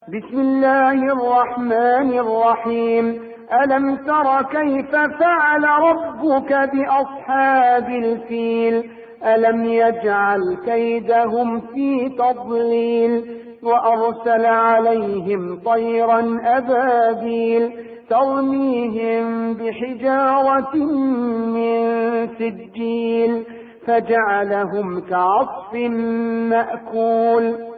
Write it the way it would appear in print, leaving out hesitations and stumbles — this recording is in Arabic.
بسم الله الرحمن الرحيم. ألم تر كيف فعل ربك بأصحاب الفيل؟ ألم يجعل كيدهم في تضليل وأرسل عليهم طيرا أبابيل ترميهم بحجارة من سجيل فجعلهم كعصف مأكول